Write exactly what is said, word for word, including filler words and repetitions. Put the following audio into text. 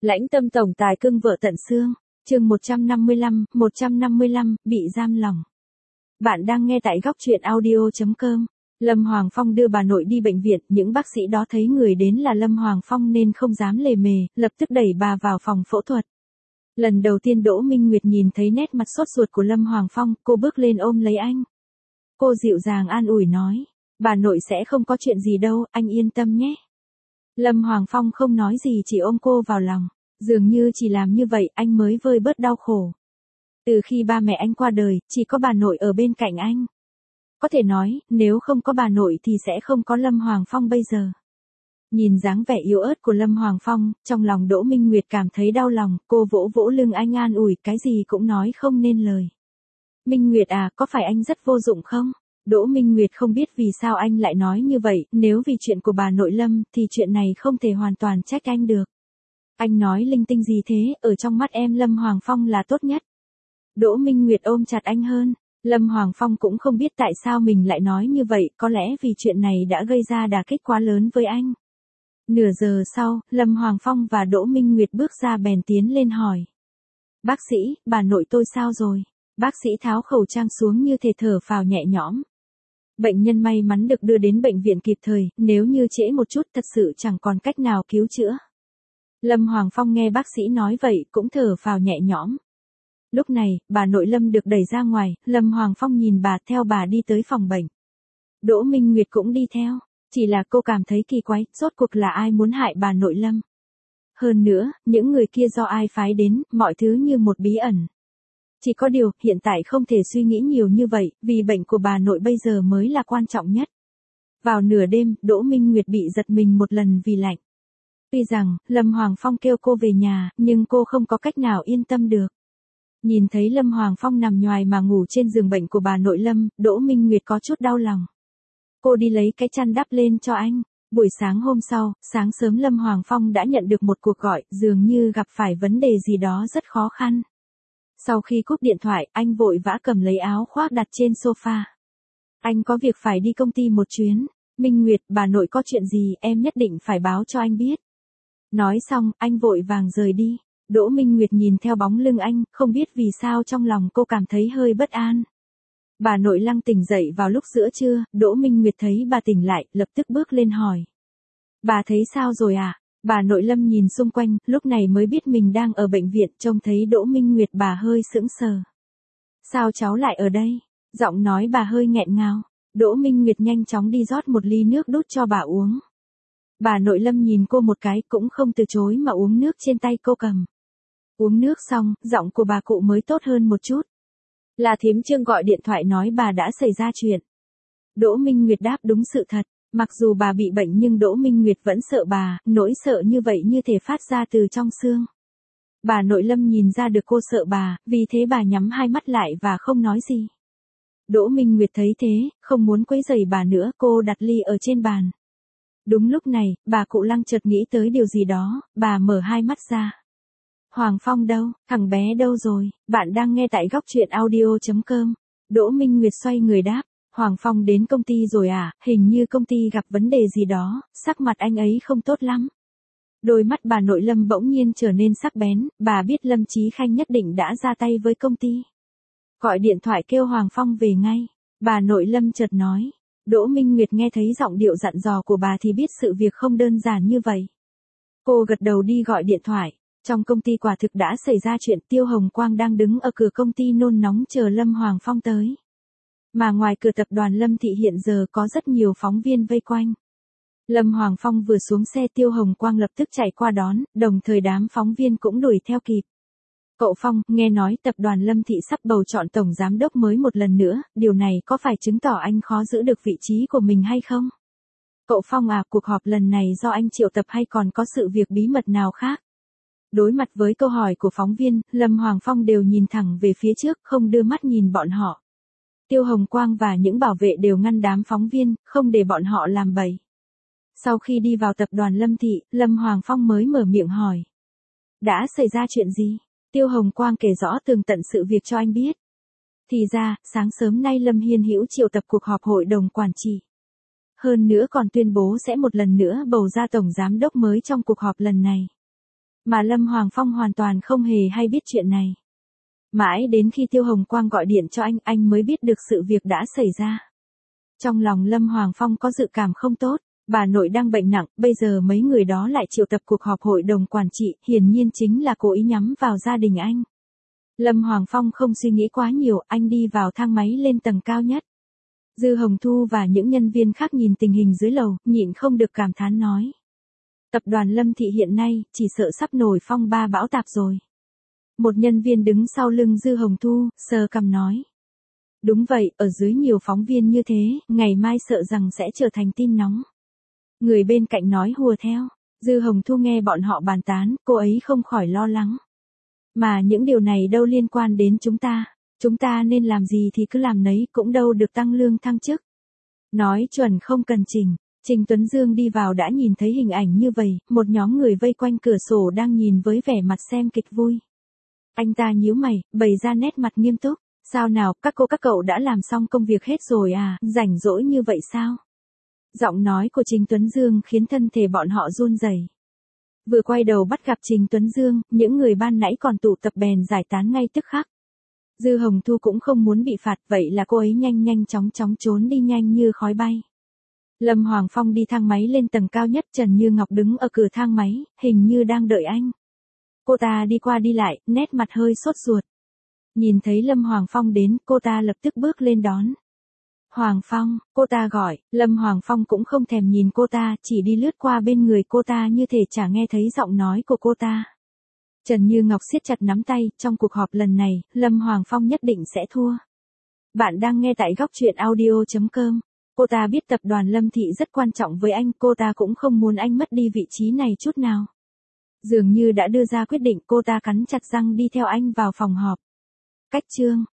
Lãnh tâm tổng tài cưng vợ tận xương, chương một trăm năm mươi lăm, một trăm năm mươi lăm, bị giam lỏng. Bạn đang nghe tại góc truyện audio chấm com. Lâm Hoàng Phong đưa bà nội đi bệnh viện, những bác sĩ đó thấy người đến là Lâm Hoàng Phong nên không dám lề mề, lập tức đẩy bà vào phòng phẫu thuật. Lần đầu tiên Đỗ Minh Nguyệt nhìn thấy nét mặt sốt ruột của Lâm Hoàng Phong, cô bước lên ôm lấy anh. Cô dịu dàng an ủi nói, bà nội sẽ không có chuyện gì đâu, anh yên tâm nhé. Lâm Hoàng Phong không nói gì chỉ ôm cô vào lòng, dường như chỉ làm như vậy anh mới vơi bớt đau khổ. Từ khi ba mẹ anh qua đời, chỉ có bà nội ở bên cạnh anh. Có thể nói, nếu không có bà nội thì sẽ không có Lâm Hoàng Phong bây giờ. Nhìn dáng vẻ yếu ớt của Lâm Hoàng Phong, trong lòng Đỗ Minh Nguyệt cảm thấy đau lòng, cô vỗ vỗ lưng anh an ủi, cái gì cũng nói không nên lời. Minh Nguyệt à, có phải anh rất vô dụng không? Đỗ Minh Nguyệt không biết vì sao anh lại nói như vậy, nếu vì chuyện của bà nội Lâm, thì chuyện này không thể hoàn toàn trách anh được. Anh nói linh tinh gì thế, ở trong mắt em Lâm Hoàng Phong là tốt nhất. Đỗ Minh Nguyệt ôm chặt anh hơn, Lâm Hoàng Phong cũng không biết tại sao mình lại nói như vậy, có lẽ vì chuyện này đã gây ra đả kích quá lớn với anh. Nửa giờ sau, Lâm Hoàng Phong và Đỗ Minh Nguyệt bước ra bèn tiến lên hỏi. Bác sĩ, bà nội tôi sao rồi? Bác sĩ tháo khẩu trang xuống như thể thở phào nhẹ nhõm. Bệnh nhân may mắn được đưa đến bệnh viện kịp thời, nếu như trễ một chút thật sự chẳng còn cách nào cứu chữa. Lâm Hoàng Phong nghe bác sĩ nói vậy cũng thở phào nhẹ nhõm. Lúc này, bà nội Lâm được đẩy ra ngoài, Lâm Hoàng Phong nhìn bà theo bà đi tới phòng bệnh. Đỗ Minh Nguyệt cũng đi theo, chỉ là cô cảm thấy kỳ quái, rốt cuộc là ai muốn hại bà nội Lâm. Hơn nữa, những người kia do ai phái đến, mọi thứ như một bí ẩn. Chỉ có điều, hiện tại không thể suy nghĩ nhiều như vậy, vì bệnh của bà nội bây giờ mới là quan trọng nhất. Vào nửa đêm, Đỗ Minh Nguyệt bị giật mình một lần vì lạnh. Tuy rằng, Lâm Hoàng Phong kêu cô về nhà, nhưng cô không có cách nào yên tâm được. Nhìn thấy Lâm Hoàng Phong nằm nhoài mà ngủ trên giường bệnh của bà nội Lâm, Đỗ Minh Nguyệt có chút đau lòng. Cô đi lấy cái chăn đắp lên cho anh. Buổi sáng hôm sau, sáng sớm Lâm Hoàng Phong đã nhận được một cuộc gọi, dường như gặp phải vấn đề gì đó rất khó khăn. Sau khi cúp điện thoại, anh vội vã cầm lấy áo khoác đặt trên sofa. Anh có việc phải đi công ty một chuyến. Minh Nguyệt, bà nội có chuyện gì, em nhất định phải báo cho anh biết. Nói xong, anh vội vàng rời đi. Đỗ Minh Nguyệt nhìn theo bóng lưng anh, không biết vì sao trong lòng cô cảm thấy hơi bất an. Bà nội Lăng tỉnh dậy vào lúc giữa trưa, Đỗ Minh Nguyệt thấy bà tỉnh lại, lập tức bước lên hỏi. Bà thấy sao rồi à? Bà nội Lâm nhìn xung quanh, lúc này mới biết mình đang ở bệnh viện, trông thấy Đỗ Minh Nguyệt bà hơi sững sờ. Sao cháu lại ở đây? Giọng nói bà hơi nghẹn ngào. Đỗ Minh Nguyệt nhanh chóng đi rót một ly nước đút cho bà uống. Bà nội Lâm nhìn cô một cái cũng không từ chối mà uống nước trên tay cô cầm. Uống nước xong, giọng của bà cụ mới tốt hơn một chút. Là thím Trương gọi điện thoại nói bà đã xảy ra chuyện. Đỗ Minh Nguyệt đáp đúng sự thật. Mặc dù bà bị bệnh nhưng Đỗ Minh Nguyệt vẫn sợ bà, nỗi sợ như vậy như thể phát ra từ trong xương. Bà nội Lâm nhìn ra được cô sợ bà, vì thế bà nhắm hai mắt lại và không nói gì. Đỗ Minh Nguyệt thấy thế, không muốn quấy rầy bà nữa, cô đặt ly ở trên bàn. Đúng lúc này, bà cụ Lăng chợt nghĩ tới điều gì đó, bà mở hai mắt ra. Hoàng Phong đâu, thằng bé đâu rồi, bạn đang nghe tại góc truyện audio chấm com. Đỗ Minh Nguyệt xoay người đáp. Hoàng Phong đến công ty rồi à, hình như công ty gặp vấn đề gì đó, sắc mặt anh ấy không tốt lắm. Đôi mắt bà nội Lâm bỗng nhiên trở nên sắc bén, bà biết Lâm Chí Khanh nhất định đã ra tay với công ty. Gọi điện thoại kêu Hoàng Phong về ngay, bà nội Lâm chợt nói. Đỗ Minh Nguyệt nghe thấy giọng điệu dặn dò của bà thì biết sự việc không đơn giản như vậy. Cô gật đầu đi gọi điện thoại, trong công ty quả thực đã xảy ra chuyện, Tiêu Hồng Quang đang đứng ở cửa công ty nôn nóng chờ Lâm Hoàng Phong tới. Mà ngoài cửa tập đoàn Lâm Thị hiện giờ có rất nhiều phóng viên vây quanh. Lâm Hoàng Phong vừa xuống xe Tiêu Hồng Quang lập tức chạy qua đón, đồng thời đám phóng viên cũng đuổi theo kịp. Cậu Phong, nghe nói tập đoàn Lâm Thị sắp bầu chọn tổng giám đốc mới một lần nữa, điều này có phải chứng tỏ anh khó giữ được vị trí của mình hay không? Cậu Phong à, cuộc họp lần này do anh triệu tập hay còn có sự việc bí mật nào khác? Đối mặt với câu hỏi của phóng viên, Lâm Hoàng Phong đều nhìn thẳng về phía trước, không đưa mắt nhìn bọn họ. Tiêu Hồng Quang và những bảo vệ đều ngăn đám phóng viên, không để bọn họ làm bậy. Sau khi đi vào tập đoàn Lâm Thị, Lâm Hoàng Phong mới mở miệng hỏi. Đã xảy ra chuyện gì? Tiêu Hồng Quang kể rõ tường tận sự việc cho anh biết. Thì ra, sáng sớm nay Lâm Hiên Hữu triệu tập cuộc họp hội đồng quản trị. Hơn nữa còn tuyên bố sẽ một lần nữa bầu ra tổng giám đốc mới trong cuộc họp lần này. Mà Lâm Hoàng Phong hoàn toàn không hề hay biết chuyện này. Mãi đến khi Tiêu Hồng Quang gọi điện cho anh, anh mới biết được sự việc đã xảy ra. Trong lòng Lâm Hoàng Phong có dự cảm không tốt, bà nội đang bệnh nặng, bây giờ mấy người đó lại triệu tập cuộc họp hội đồng quản trị, hiển nhiên chính là cố ý nhắm vào gia đình anh. Lâm Hoàng Phong không suy nghĩ quá nhiều, anh đi vào thang máy lên tầng cao nhất. Dư Hồng Thu và những nhân viên khác nhìn tình hình dưới lầu, nhịn không được cảm thán nói. Tập đoàn Lâm Thị hiện nay, chỉ sợ sắp nổi phong ba bão táp rồi. Một nhân viên đứng sau lưng Dư Hồng Thu, sờ cằm nói. Đúng vậy, ở dưới nhiều phóng viên như thế, ngày mai sợ rằng sẽ trở thành tin nóng. Người bên cạnh nói hùa theo. Dư Hồng Thu nghe bọn họ bàn tán, cô ấy không khỏi lo lắng. Mà những điều này đâu liên quan đến chúng ta. Chúng ta nên làm gì thì cứ làm nấy, cũng đâu được tăng lương thăng chức. Nói chuẩn không cần Trình. Trình Tuấn Dương đi vào đã nhìn thấy hình ảnh như vậy, một nhóm người vây quanh cửa sổ đang nhìn với vẻ mặt xem kịch vui. Anh ta nhíu mày, bày ra nét mặt nghiêm túc. Sao nào, các cô các cậu đã làm xong công việc hết rồi à, rảnh rỗi như vậy sao? Giọng nói của Trình Tuấn Dương khiến thân thể bọn họ run rẩy. Vừa quay đầu bắt gặp Trình Tuấn Dương, những người ban nãy còn tụ tập bèn giải tán ngay tức khắc. Dư Hồng Thu cũng không muốn bị phạt, vậy là cô ấy nhanh nhanh chóng chóng trốn đi nhanh như khói bay. Lâm Hoàng Phong đi thang máy lên tầng cao nhất, Trần Như Ngọc đứng ở cửa thang máy, hình như đang đợi anh. Cô ta đi qua đi lại, nét mặt hơi sốt ruột. Nhìn thấy Lâm Hoàng Phong đến, cô ta lập tức bước lên đón. Hoàng Phong, cô ta gọi, Lâm Hoàng Phong cũng không thèm nhìn cô ta, chỉ đi lướt qua bên người cô ta như thể chả nghe thấy giọng nói của cô ta. Trần Như Ngọc siết chặt nắm tay, trong cuộc họp lần này, Lâm Hoàng Phong nhất định sẽ thua. Bạn đang nghe tại góc truyện audio chấm com. Cô ta biết tập đoàn Lâm Thị rất quan trọng với anh, cô ta cũng không muốn anh mất đi vị trí này chút nào. Dường như đã đưa ra quyết định, cô ta cắn chặt răng đi theo anh vào phòng họp. Cách chương